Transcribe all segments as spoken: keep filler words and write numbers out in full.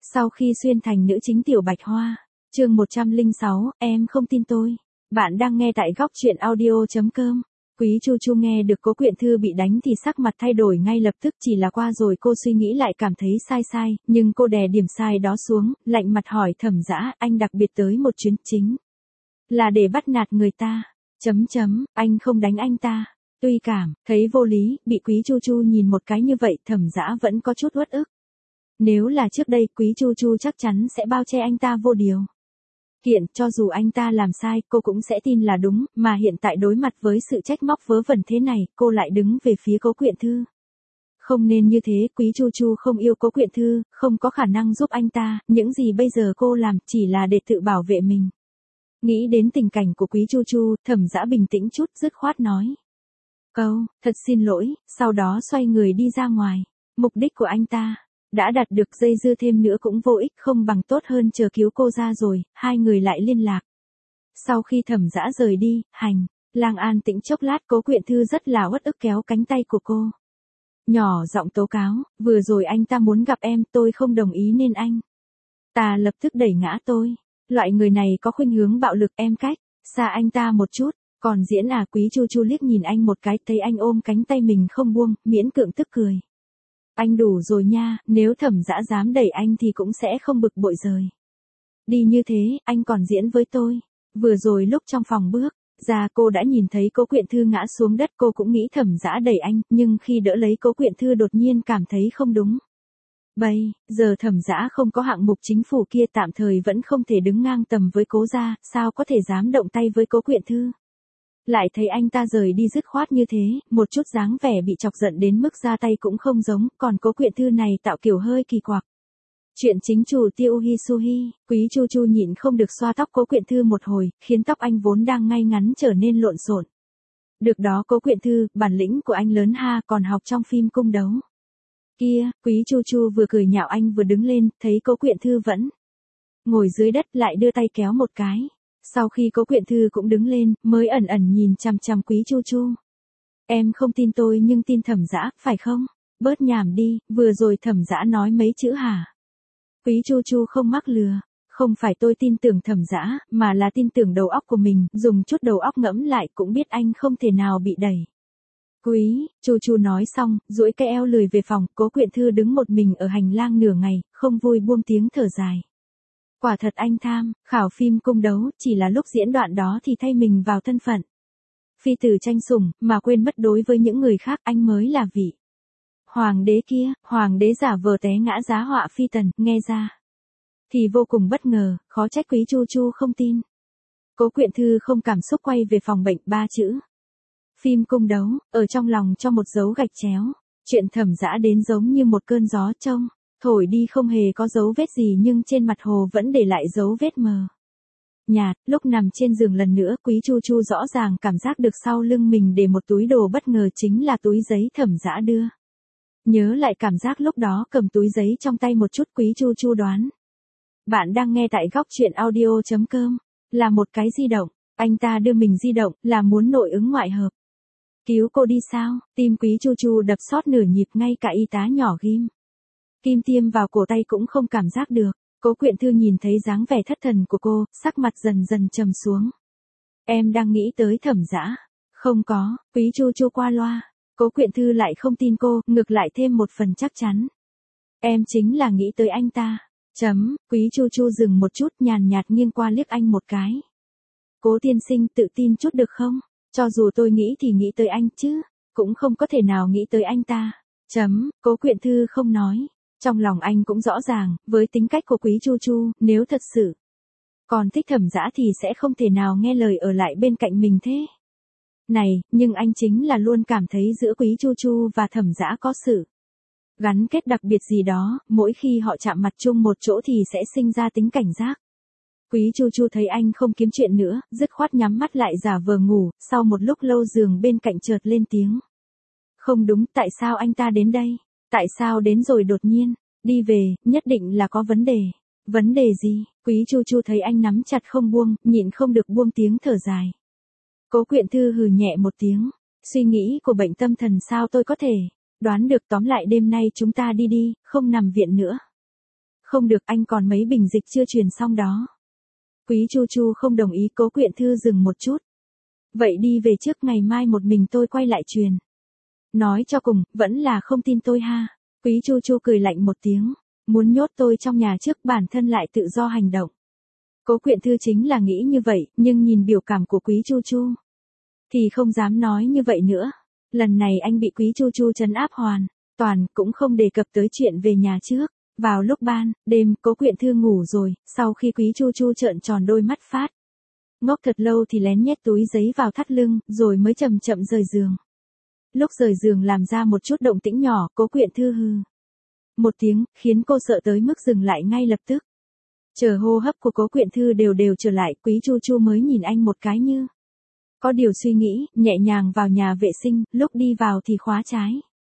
Sau khi xuyên thành nữ chính Tiểu Bạch Hoa, chương một trăm lẻ sáu, em không tin tôi. Bạn đang nghe tại góc truyện audio.com. Quý Chu Chu nghe được Cố Quyện Thư bị đánh thì sắc mặt thay đổi ngay lập tức, chỉ là qua rồi cô suy nghĩ lại cảm thấy sai sai, nhưng cô đè điểm sai đó xuống, lạnh mặt hỏi Thẩm Dã, anh đặc biệt tới một chuyến chính là để bắt nạt người ta. Chấm chấm, anh không đánh anh ta. Tuy cảm thấy vô lý, bị Quý Chu Chu nhìn một cái như vậy, Thẩm Dã vẫn có chút uất ức. Nếu là trước đây, Quý Chu Chu chắc chắn sẽ bao che anh ta vô điều kiện, cho dù anh ta làm sai, cô cũng sẽ tin là đúng, mà hiện tại đối mặt với sự trách móc vớ vẩn thế này, cô lại đứng về phía Cố Quyện Thư. Không nên như thế, Quý Chu Chu không yêu Cố Quyện Thư, không có khả năng giúp anh ta, những gì bây giờ cô làm chỉ là để tự bảo vệ mình. Nghĩ đến tình cảnh của Quý Chu Chu, Thẩm Dã bình tĩnh chút, dứt khoát nói câu, thật xin lỗi, sau đó xoay người đi ra ngoài. Mục đích của anh ta đã đạt được, dây dưa thêm nữa cũng vô ích, không bằng tốt hơn chờ cứu cô ra rồi, hai người lại liên lạc. Sau khi Thẩm Dã rời đi, hành lang an tĩnh chốc lát, Cố Quyện Thư rất là uất ức kéo cánh tay của cô. Nhỏ giọng tố cáo, vừa rồi anh ta muốn gặp em, tôi không đồng ý nên anh ta lập tức đẩy ngã tôi. Loại người này có khuynh hướng bạo lực, em cách xa anh ta một chút. Còn diễn à? Quý Chu Chu liếc nhìn anh một cái, thấy anh ôm cánh tay mình không buông, miễn cưỡng tức cười. Anh đủ rồi nha, nếu Thẩm Dã dám đẩy anh thì cũng sẽ không bực bội rời đi như thế, anh còn diễn với tôi. Vừa rồi lúc trong phòng bước ra, cô đã nhìn thấy Cố Quyện Thư ngã xuống đất, cô cũng nghĩ Thẩm Dã đẩy anh, nhưng khi đỡ lấy Cố Quyện Thư đột nhiên cảm thấy không đúng. Bây giờ Thẩm Dã không có hạng mục chính phủ kia, tạm thời vẫn không thể đứng ngang tầm với Cố gia, sao có thể dám động tay với Cố Quyện Thư. Lại thấy anh ta rời đi dứt khoát như thế, một chút dáng vẻ bị chọc giận đến mức ra tay cũng không giống, còn Cố Quyện Thư này tạo kiểu hơi kỳ quặc. Chuyện chính chủ Tiêu Hi Suhi, Quý Chu Chu nhịn không được xoa tóc Cố Quyện Thư một hồi, khiến tóc anh vốn đang ngay ngắn trở nên lộn xộn. Được đó Cố Quyện Thư, bản lĩnh của anh lớn ha, còn học trong phim cung đấu kia. Quý Chu Chu vừa cười nhạo anh vừa đứng lên, thấy Cố Quyện Thư vẫn ngồi dưới đất, lại đưa tay kéo một cái. Sau khi Cố Quyện Thư cũng đứng lên, mới ẩn ẩn nhìn chằm chằm Quý Chu Chu. Em không tin tôi nhưng tin Thẩm Dã, phải không? Bớt nhảm đi, vừa rồi Thẩm Dã nói mấy chữ hả? Quý Chu Chu không mắc lừa. Không phải tôi tin tưởng Thẩm Dã, mà là tin tưởng đầu óc của mình, dùng chút đầu óc ngẫm lại cũng biết anh không thể nào bị đẩy. Quý Chu Chu nói xong, duỗi cái eo lười về phòng. Cố Quyện Thư đứng một mình ở hành lang nửa ngày, không vui buông tiếng thở dài. Quả thật anh tham khảo phim cung đấu, chỉ là lúc diễn đoạn đó thì thay mình vào thân phận phi tử tranh sủng, mà quên mất đối với những người khác anh mới là vị hoàng đế kia. Hoàng đế giả vờ té ngã giá họa phi tần, nghe ra thì vô cùng bất ngờ, khó trách Quý Chu Chu không tin. Cố Quyện Thư không cảm xúc quay về phòng bệnh, ba chữ phim cung đấu ở trong lòng cho một dấu gạch chéo. Chuyện Thẩm Dã đến giống như một cơn gió trông thổi đi, không hề có dấu vết gì, nhưng trên mặt hồ vẫn để lại dấu vết mờ nhạt. Lúc nằm trên giường lần nữa, Quý Chu Chu rõ ràng cảm giác được sau lưng mình để một túi đồ, bất ngờ chính là túi giấy Thẩm Dã đưa. Nhớ lại cảm giác lúc đó cầm túi giấy trong tay một chút, Quý Chu Chu đoán. Bạn đang nghe tại góc truyện audio.com. Là một cái di động. Anh ta đưa mình di động, là muốn nội ứng ngoại hợp. Cứu cô đi sao? Tim Quý Chu Chu đập sót nửa nhịp, ngay cả y tá nhỏ ghim kim tiêm vào cổ tay cũng không cảm giác được. Cố Quyện Thư nhìn thấy dáng vẻ thất thần của cô, sắc mặt dần dần trầm xuống. Em đang nghĩ tới Thẩm Dã. Không có, Quý Chu Chu qua loa. Cố Quyện Thư lại không tin cô, ngược lại thêm một phần chắc chắn. Em chính là nghĩ tới anh ta. Chấm, Quý Chu Chu dừng một chút, nhàn nhạt nghiêng qua liếc anh một cái. Cố tiên sinh, tự tin chút được không? Cho dù tôi nghĩ thì nghĩ tới anh chứ, cũng không có thể nào nghĩ tới anh ta. Chấm, Cố Quyện Thư không nói. Trong lòng anh cũng rõ ràng, với tính cách của Quý Chu Chu, nếu thật sự còn thích Thẩm Dã thì sẽ không thể nào nghe lời ở lại bên cạnh mình thế này, nhưng anh chính là luôn cảm thấy giữa Quý Chu Chu và Thẩm Dã có sự gắn kết đặc biệt gì đó, mỗi khi họ chạm mặt chung một chỗ thì sẽ sinh ra tính cảnh giác. Quý Chu Chu thấy anh không kiếm chuyện nữa, dứt khoát nhắm mắt lại giả vờ ngủ, sau một lúc lâu giường bên cạnh chợt lên tiếng. Không đúng, tại sao anh ta đến đây? Tại sao đến rồi đột nhiên đi về, nhất định là có vấn đề. Vấn đề gì? Quý Chu Chu thấy anh nắm chặt không buông, nhịn không được buông tiếng thở dài. Cố Quyện Thư hừ nhẹ một tiếng. Suy nghĩ của bệnh tâm thần sao tôi có thể đoán được, tóm lại đêm nay chúng ta đi đi, không nằm viện nữa. Không được, anh còn mấy bình dịch chưa truyền xong đó. Quý Chu Chu không đồng ý. Cố Quyện Thư dừng một chút. Vậy đi về trước, ngày mai một mình tôi quay lại truyền. Nói cho cùng, vẫn là không tin tôi ha. Quý Chu Chu cười lạnh một tiếng. Muốn nhốt tôi trong nhà trước, bản thân lại tự do hành động. Cố Quyện Thư chính là nghĩ như vậy, nhưng nhìn biểu cảm của Quý Chu Chu thì không dám nói như vậy nữa. Lần này anh bị Quý Chu Chu trấn áp hoàn toàn, cũng không đề cập tới chuyện về nhà trước. Vào lúc ban đêm, Cố Quyện Thư ngủ rồi, sau khi Quý Chu Chu trợn tròn đôi mắt phát ngốc thật lâu thì lén nhét túi giấy vào thắt lưng, rồi mới chậm chậm rời giường. Lúc rời giường làm ra một chút động tĩnh nhỏ, Cố Quyện Thư hừ một tiếng, khiến cô sợ tới mức dừng lại ngay lập tức. Chờ hô hấp của Cố Quyện Thư đều đều trở lại, Quý Chu Chu mới nhìn anh một cái như có điều suy nghĩ, nhẹ nhàng vào nhà vệ sinh, lúc đi vào thì khóa trái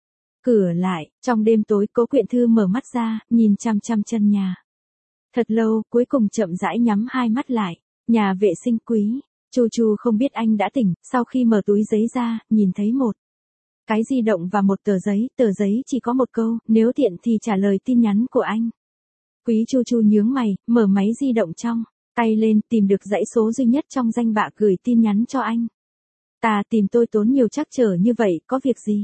cửa lại. Trong đêm tối, Cố Quyện Thư mở mắt ra, nhìn chăm chăm chân nhà thật lâu, cuối cùng chậm rãi nhắm hai mắt lại. Nhà vệ sinh. Quý Chu Chu không biết anh đã tỉnh, sau khi mở túi giấy ra, nhìn thấy một cái di động và một tờ giấy, tờ giấy chỉ có một câu, nếu tiện thì trả lời tin nhắn của anh. Quý Chu Chu nhướng mày, mở máy di động trong tay lên, tìm được dãy số duy nhất trong danh bạ gửi tin nhắn cho anh. Ta tìm tôi tốn nhiều trắc trở như vậy, có việc gì?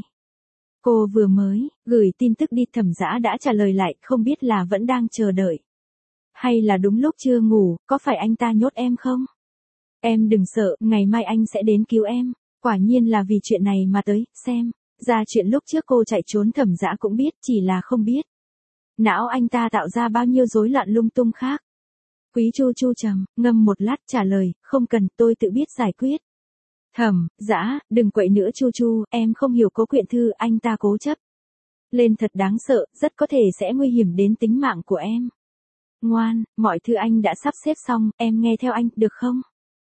Cô vừa mới gửi tin tức đi, Thẩm Dã đã trả lời lại, không biết là vẫn đang chờ đợi, hay là đúng lúc chưa ngủ, có phải anh ta nhốt em không? Em đừng sợ, ngày mai anh sẽ đến cứu em. Quả nhiên là vì chuyện này mà tới, xem ra chuyện lúc trước cô chạy trốn Thẩm Dã cũng biết, chỉ là không biết não anh ta tạo ra bao nhiêu rối loạn lung tung khác. Quý Chu Chu trầm ngâm một lát trả lời, không cần, tôi tự biết giải quyết. Thẩm Dã, đừng quậy nữa Chu Chu, em không hiểu Cố Quyện Thư, anh ta cố chấp lên thật đáng sợ, rất có thể sẽ nguy hiểm đến tính mạng của em. Ngoan, mọi thứ anh đã sắp xếp xong, em nghe theo anh, được không?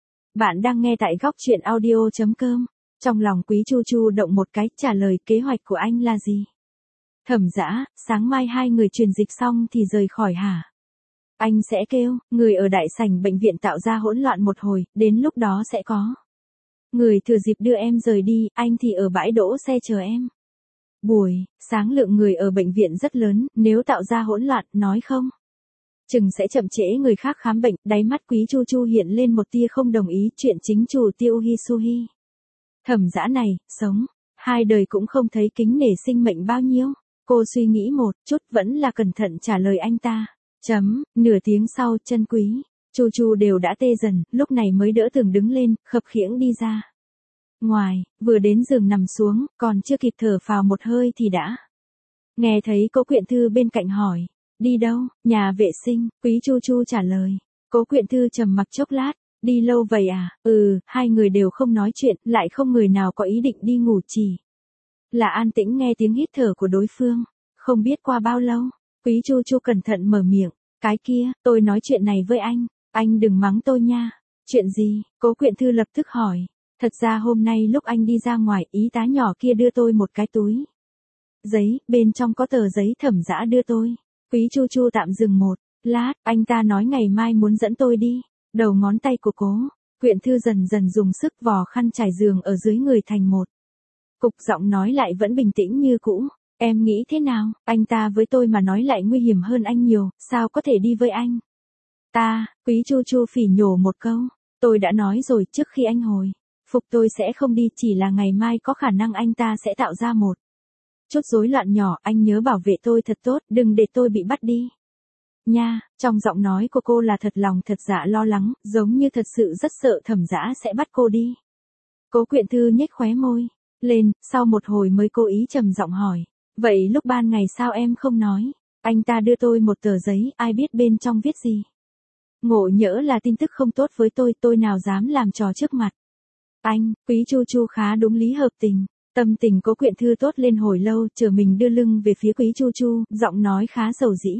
Bạn đang nghe tại góc truyện audio chấm com. Trong lòng Quý Chu Chu động một cái, trả lời, kế hoạch của anh là gì? Thẩm Dã, sáng mai hai người truyền dịch xong thì rời khỏi hả? Anh sẽ kêu người ở đại sảnh bệnh viện tạo ra hỗn loạn một hồi, đến lúc đó sẽ có người thừa dịp đưa em rời đi, anh thì ở bãi đỗ xe chờ em. Buổi sáng lượng người ở bệnh viện rất lớn, nếu tạo ra hỗn loạn, nói không chừng sẽ chậm trễ người khác khám bệnh. Đáy mắt Quý Chu Chu hiện lên một tia không đồng ý, chuyện chính chủ Tiêu Hisuhi. Thẩm Dã này, sống hai đời cũng không thấy kính nể sinh mệnh bao nhiêu. Cô suy nghĩ một chút, vẫn là cẩn thận trả lời anh ta. Chấm, nửa tiếng sau, chân Quý Chu Chu đều đã tê dần, lúc này mới đỡ tường đứng lên, khập khiễng đi ra ngoài, vừa đến giường nằm xuống, còn chưa kịp thở phào một hơi thì đã nghe thấy Cố Quyện Thư bên cạnh hỏi, đi đâu? Nhà vệ sinh. Quý Chu Chu trả lời. Cố Quyện Thư trầm mặc chốc lát, đi lâu vậy à? Ừ, hai người đều không nói chuyện, lại không người nào có ý định đi ngủ, chỉ là an tĩnh nghe tiếng hít thở của đối phương. Không biết qua bao lâu, Quý Chu Chu cẩn thận mở miệng, cái kia, tôi nói chuyện này với anh, anh đừng mắng tôi nha. Chuyện gì? Cố Quyện Thư lập tức hỏi. Thật ra hôm nay lúc anh đi ra ngoài, y tá nhỏ kia đưa tôi một cái túi giấy, bên trong có tờ giấy Thẩm Dã đưa tôi. Quý Chu Chu tạm dừng một lát, anh ta nói ngày mai muốn dẫn tôi đi. Đầu ngón tay của Cố Quyện Thư dần dần dùng sức vò khăn trải giường ở dưới người thành một cục, giọng nói lại vẫn bình tĩnh như cũ. Em nghĩ thế nào? Anh ta với tôi mà nói lại nguy hiểm hơn anh nhiều, sao có thể đi với anh ta? Quý Chu Chu phỉ nhổ một câu. Tôi đã nói rồi, trước khi anh hồi phục tôi sẽ không đi, chỉ là ngày mai có khả năng anh ta sẽ tạo ra một chút rối loạn nhỏ, anh nhớ bảo vệ tôi thật tốt, đừng để tôi bị bắt đi. Nha, trong giọng nói của cô là thật lòng thật dạ lo lắng, giống như thật sự rất sợ Thẩm Dã sẽ bắt cô đi. Cố Quyện Thư nhếch khóe môi lên, sau một hồi mới cố ý trầm giọng hỏi, vậy lúc ban ngày sao em không nói? Anh ta đưa tôi một tờ giấy, ai biết bên trong viết gì? Ngộ nhỡ là tin tức không tốt với tôi, tôi nào dám làm trò trước mặt anh. Quý Chu Chu khá đúng lý hợp tình. Tâm tình Cố Quyện Thư tốt lên hồi lâu, chờ mình đưa lưng về phía Quý Chu Chu, giọng nói khá dầu dĩ.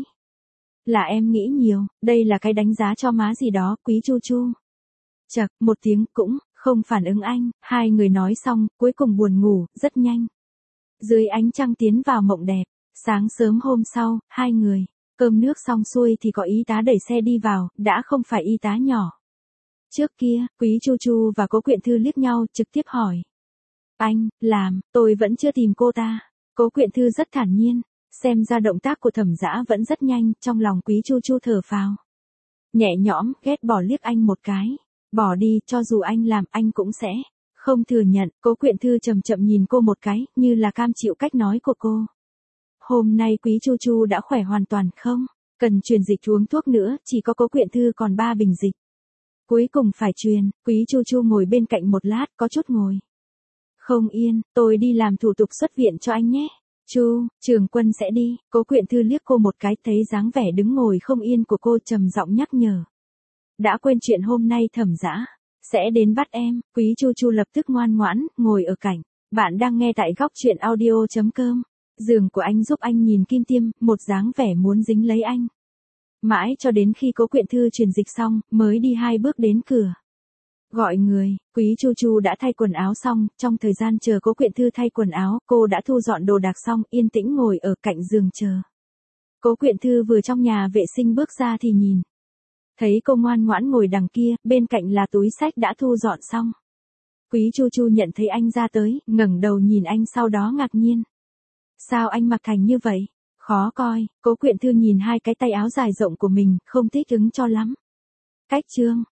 Là em nghĩ nhiều, đây là cái đánh giá cho má gì đó, Quý Chu Chu. Chậc, một tiếng cũng không phản ứng anh, hai người nói xong, cuối cùng buồn ngủ, rất nhanh. Dưới ánh trăng tiến vào mộng đẹp, sáng sớm hôm sau, hai người, cơm nước xong xuôi thì có y tá đẩy xe đi vào, đã không phải y tá nhỏ. Trước kia, Quý Chu Chu và Cố Quyện Thư liếc nhau, trực tiếp hỏi. Anh, làm, tôi vẫn chưa tìm cô ta. Cố Quyện Thư rất thản nhiên. Xem ra động tác của Thẩm Dã vẫn rất nhanh, trong lòng Quý Chu Chu thở phào. Nhẹ nhõm, ghét bỏ liếc anh một cái. Bỏ đi, cho dù anh làm, anh cũng sẽ không thừa nhận. Cố Quyện Thư chậm chậm nhìn cô một cái, như là cam chịu cách nói của cô. Hôm nay Quý Chu Chu đã khỏe hoàn toàn không? Cần truyền dịch uống thuốc nữa, chỉ có Cố Quyện Thư còn ba bình dịch. Cuối cùng phải truyền, Quý Chu Chu ngồi bên cạnh một lát, có chút ngồi không yên, tôi đi làm thủ tục xuất viện cho anh nhé. Chu, Trường Quân sẽ đi. Cố Quyện Thư liếc cô một cái, thấy dáng vẻ đứng ngồi không yên của cô, trầm giọng nhắc nhở. Đã quên chuyện hôm nay Thẩm Dã sẽ đến bắt em. Quý Chu Chu lập tức ngoan ngoãn, ngồi ở cạnh. Bạn đang nghe tại góc truyện audio chấm com. Giường của anh giúp anh nhìn kim tiêm, một dáng vẻ muốn dính lấy anh. Mãi cho đến khi Cố Quyện Thư truyền dịch xong, mới đi hai bước đến cửa. Gọi người, Quý Chu Chu đã thay quần áo xong, trong thời gian chờ Cố Quyện Thư thay quần áo, cô đã thu dọn đồ đạc xong, yên tĩnh ngồi ở cạnh giường chờ. Cố Quyện Thư vừa trong nhà vệ sinh bước ra thì nhìn. Thấy cô ngoan ngoãn ngồi đằng kia, bên cạnh là túi xách đã thu dọn xong. Quý Chu Chu nhận thấy anh ra tới, ngẩng đầu nhìn anh sau đó ngạc nhiên. Sao anh mặc thành như vậy? Khó coi. Cố Quyện Thư nhìn hai cái tay áo dài rộng của mình, không thích ứng cho lắm. Cách trương,